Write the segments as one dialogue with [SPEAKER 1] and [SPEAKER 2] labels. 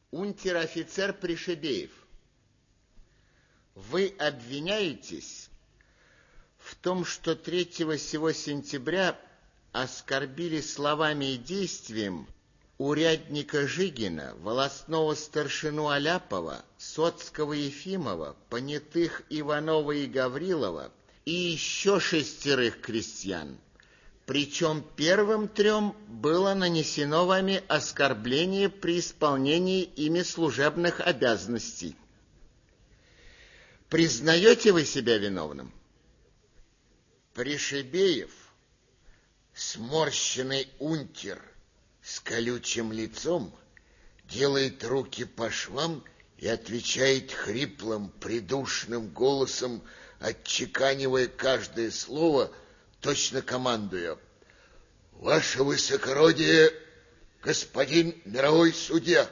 [SPEAKER 1] Унтер-офицер Пришибеев, вы обвиняетесь в том, что 3 сего сентября оскорбили словами и действием урядника Жигина, волостного старшину Аляпова, Соцкого Ефимова, понятых Иванова и Гаврилова и еще 6 крестьян. Причем первым 3 было нанесено вами оскорбление при исполнении ими служебных обязанностей. Признаете вы себя виновным?
[SPEAKER 2] Пришибеев, сморщенный унтер с колючим лицом, делает руки по швам и отвечает хриплым, придушенным голосом, отчеканивая каждое слово, точно командуя: «Ваше высокородие, господин мировой судья,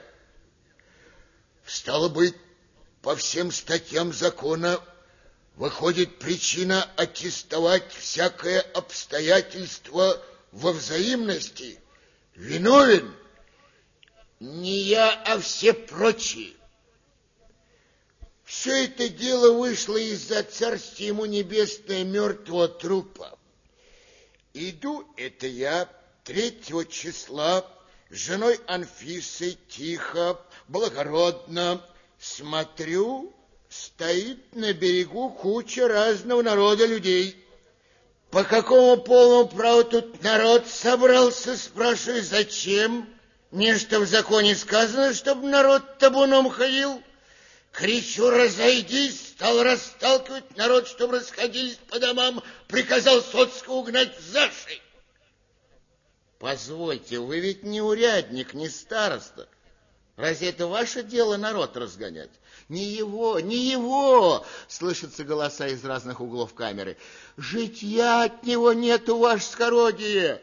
[SPEAKER 2] стало быть, по всем статьям закона выходит причина аттестовать всякое обстоятельство во взаимности. Виновен не я, а все прочие. Все это дело вышло из-за царствия ему небесное мертвого трупа. Иду это я 3 числа с женой Анфисой тихо, благородно, смотрю, стоит на берегу куча разного народа людей. По какому полному праву тут народ собрался, спрашиваю, зачем? Нечто в законе сказано, чтобы народ табуном ходил. Кричу: разойдись, стал расталкивать народ, чтобы расходились по домам, приказал Соцкого угнать за шею.
[SPEAKER 1] Позвольте, вы ведь не урядник, не староста. Разве это ваше дело народ разгонять? Не его, слышатся голоса из разных углов камеры. Житья от него нету, ваше скородие.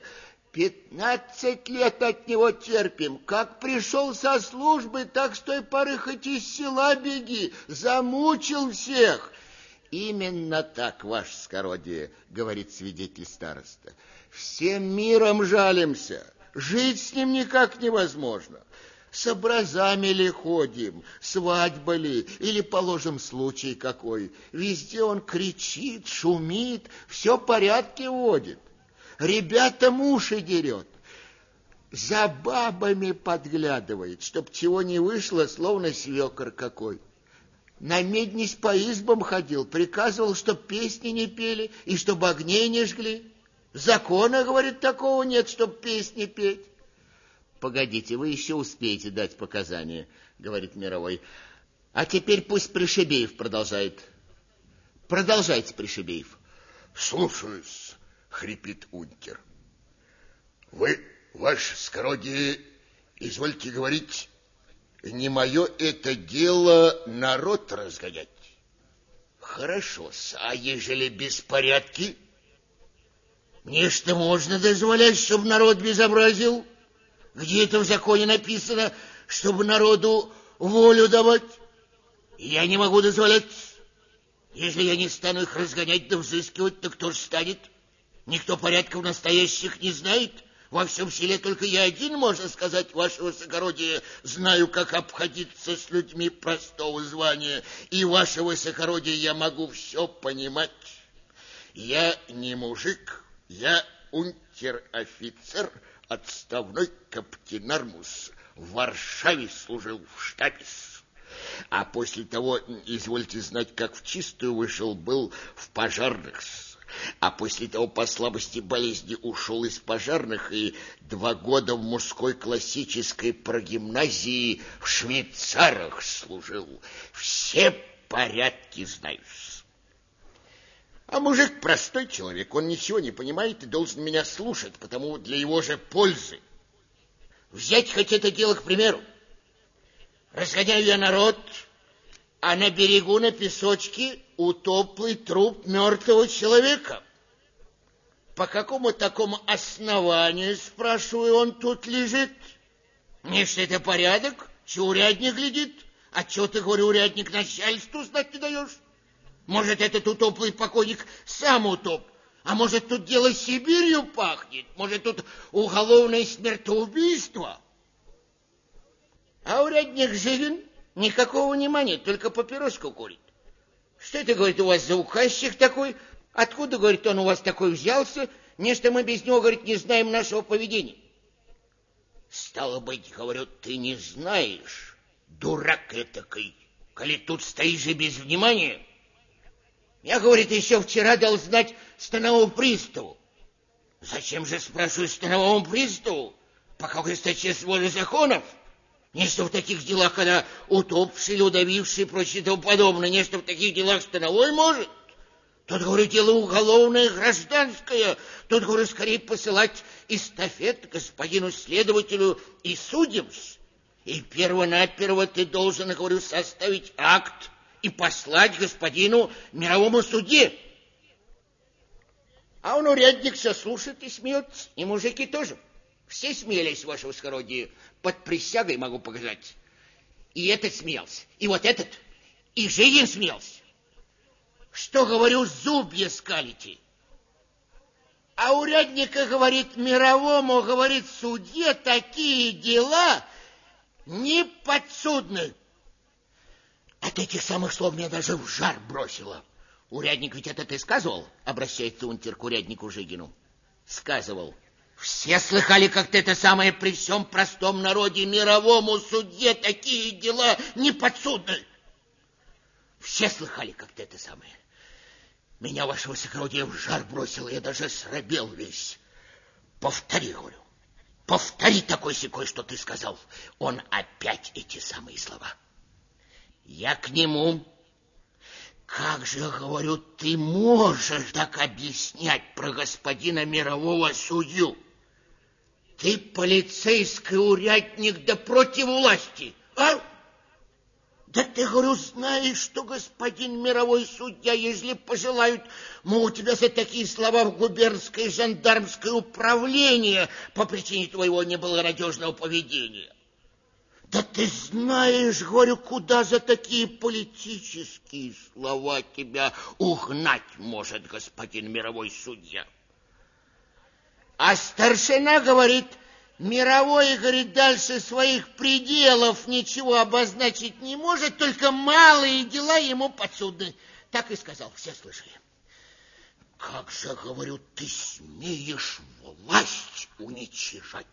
[SPEAKER 1] 15 лет от него терпим. Как пришел со службы, так с той поры хоть из села беги, замучил всех. Именно так, ваше скородие, говорит свидетель староста. Всем миром жалимся, жить с ним никак невозможно. С образами ли ходим, свадьба ли, или, положим, случай какой. Везде он кричит, шумит, все порядки вводит. Ребятам уши дерет. За бабами подглядывает, чтоб чего не вышло, словно свекор какой. На меднись по избам ходил, приказывал, чтоб песни не пели и чтоб огней не жгли. Закона, говорит, такого нет, чтоб песни петь. Погодите, вы еще успеете дать показания, говорит Мировой. А теперь пусть Пришибеев продолжает. Продолжайте, Пришибеев.
[SPEAKER 2] Слушаюсь, хрипит унтер. Вы, ваше скородие, извольте говорить, не мое это дело народ разгонять. Хорошо-с, а ежели беспорядки? Мне что можно дозволять, чтобы народ безобразил? Где это в законе написано, чтобы народу волю давать? Я не могу дозволять. Если я не стану их разгонять да взыскивать, то кто ж станет? Никто порядков настоящих не знает. Во всем селе только я один, можно сказать, ваше высокородие, знаю, как обходиться с людьми простого звания. И, ваше высокородие, я могу все понимать. Я не мужик, я унтер-офицер, отставной каптенармус, в Варшаве служил в штабе. А после того, извольте знать, как в чистую вышел, был в пожарных. А после того по слабости болезни ушел из пожарных и 2 года в мужской классической прогимназии в швейцарах служил. Все порядки знаю. А мужик простой человек, он ничего не понимает и должен меня слушать, потому для его же пользы. Взять хоть это дело, к примеру. Разгоняю я народ, а на берегу на песочке утоплый труп мертвого человека. По какому такому основанию, спрашиваю, он тут лежит? Мне что это порядок? Че урядник глядит? А че ты, говорю, урядник, начальству знать не даешь? Может, этот утоплый покойник сам утоп? А может, тут дело Сибирью пахнет? Может, тут уголовное смертоубийство? А урядник Жигин никакого внимания, только папироску курит. Что это, говорит, у вас за указчик такой? Откуда, говорит, он у вас такой взялся? Нечто мы без него, говорит, не знаем нашего поведения. Стало быть, говорю, ты не знаешь, дурак этакой, коли тут стоишь и без внимания. Я, говорит, еще вчера дал знать становому приставу. Зачем же, спрашиваю, становому приставу? По какой статье свода законов? Нечто в таких делах, когда утопший или удавивший и прочее тому подобное, нечто в таких делах становой может. Тут, говорю, дело уголовное, гражданское. Тут, говорю, скорее посылать эстафет господину следователю и судьям. И перво-наперво ты должен, говорю, составить акт и послать господину мировому судье. А он, урядник, все слушает и смеется. И мужики тоже. Все смеялись, ваше высокородие. Под присягой могу показать. И этот смеялся, и вот этот, и Жигин смеялся. Что, говорю, зубья скалите? А урядника, говорит, мировому, говорит, судье такие дела не подсудны. От этих самых слов меня даже в жар бросило. Урядник ведь это ты сказывал, обращается унтер к уряднику Жигину. Сказывал. Все слыхали, как ты это самое при всем простом народе мировому судье такие дела не подсудны. Все слыхали, как ты это самое. Меня, ваше высокородие, в жар бросило, я даже срабел весь. Повтори, говорю, повтори такой-сякой, что ты сказал. Он опять эти самые слова. Я к нему. Как же, говорю, ты можешь так объяснять про господина мирового судью? Ты полицейский урядник, да против власти, а? Да ты, говорю, знаешь, что господин мировой судья, если пожелают, мы у тебя за такие слова в губернское жандармское управление по причине твоего неблагонадежного поведения. Да ты знаешь, говорю, куда за такие политические слова тебя угнать может господин мировой судья. А старшина говорит, мировой, говорит, дальше своих пределов ничего обозначить не может, только малые дела ему подсудны. Так и сказал, все слышали. Как же, говорю, ты смеешь власть уничижать?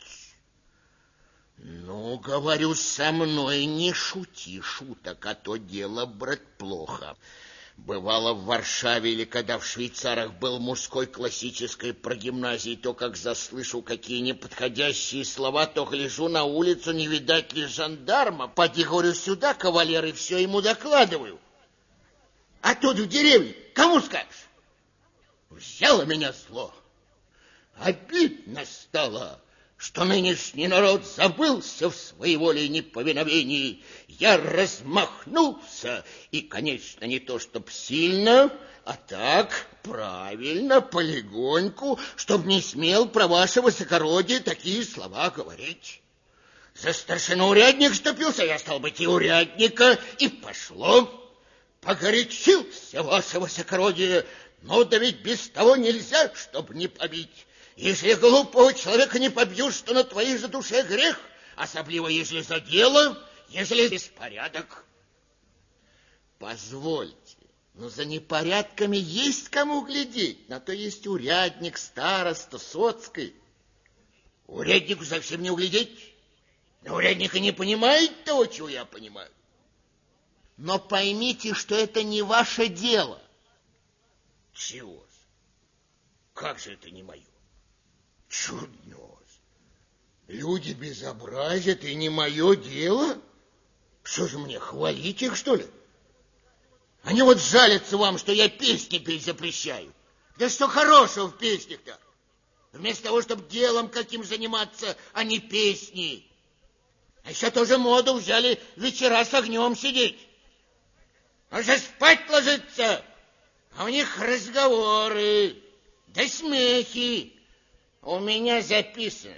[SPEAKER 2] Ну, говорю, со мной не шути шуток, а то дело, брат, плохо. Бывало в Варшаве или когда в Швейцарах был мужской классической прогимназии, то как заслышу какие неподходящие слова, то гляжу на улицу, не видать ли жандарма. Поди, говорю, сюда, кавалер, и все ему докладываю. А тут в деревне, кому скажешь? Взяло меня зло. Обидно стало, что нынешний народ забылся в своеволии и неповиновении. Я размахнулся, и, конечно, не то чтоб сильно, а так, правильно, полегоньку, чтоб не смел про ваше высокородие такие слова говорить. За старшину урядник вступился, я стал быть и урядника, и пошло. Погорячился ваше высокородие, но да ведь без того нельзя, чтоб не побить. Если глупого человека не побьют, что на твоей же душе грех, особливо, если за дело, если беспорядок. Позвольте, но за непорядками есть кому глядеть, на то есть урядник, староста, соцкий. Уряднику совсем не углядеть, но урядник и не понимает того, чего я понимаю. Но поймите, что это не ваше дело. Чего? Как же это не мое? Чудно. Люди безобразят, и не мое дело? Что же мне, хвалить их, что ли? Они вот жалятся вам, что я песни перезапрещаю. Да что хорошего в песнях-то? Вместо того, чтобы делом каким заниматься, а не песни. А еще тоже моду взяли вечера с огнем сидеть. А же спать ложиться, а у них разговоры, да смехи. У меня записано.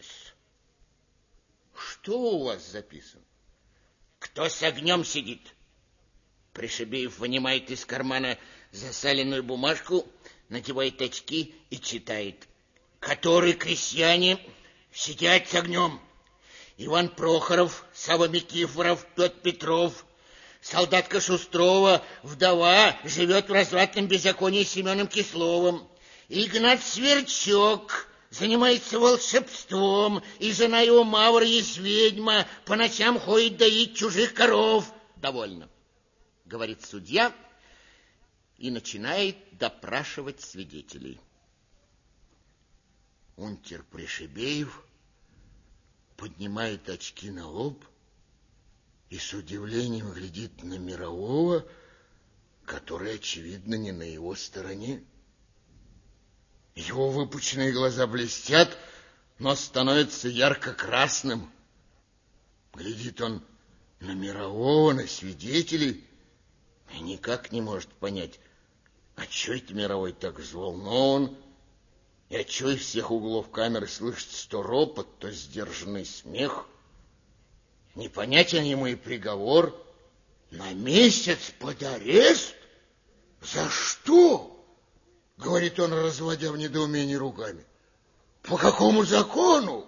[SPEAKER 2] Что у вас записано? Кто с огнем сидит? Пришибеев вынимает из кармана засаленную бумажку, надевает очки и читает. Которые крестьяне сидят с огнем. Иван Прохоров, Савва Никифоров, Петр Петров, солдатка Шустрова, вдова, живет в развратном беззаконии с Семеном Кисловым. Игнат Сверчок занимается волшебством, и жена его Мавра есть ведьма, по ночам ходит доить чужих коров.
[SPEAKER 1] Довольно, говорит судья и начинает допрашивать свидетелей.
[SPEAKER 2] Унтер Пришибеев поднимает очки на лоб и с удивлением глядит на Мирового, который, очевидно, не на его стороне. Его выпученные глаза блестят, но становится ярко-красным. Глядит он на Мирового, на свидетелей, и никак не может понять, а чё это Мировой так взволнован, и отчего из всех углов камеры слышится то ропот, то сдержанный смех. Непонятен ему и приговор. На месяц под арест? За что? Говорит он, разводя в недоумении руками. По какому закону?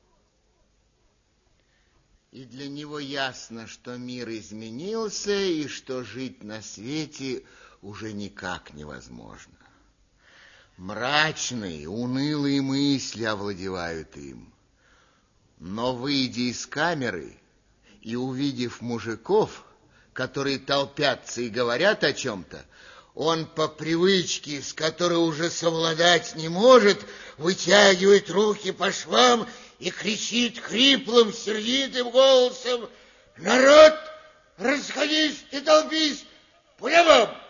[SPEAKER 1] И для него ясно, что мир изменился и что жить на свете уже никак невозможно. Мрачные, унылые мысли овладевают им. Но, выйдя из камеры и увидев мужиков, которые толпятся и говорят о чем-то, он по привычке, с которой уже совладать не может, вытягивает руки по швам и кричит хриплым, сердитым голосом: «Народ, расходись и толпись! Прямо!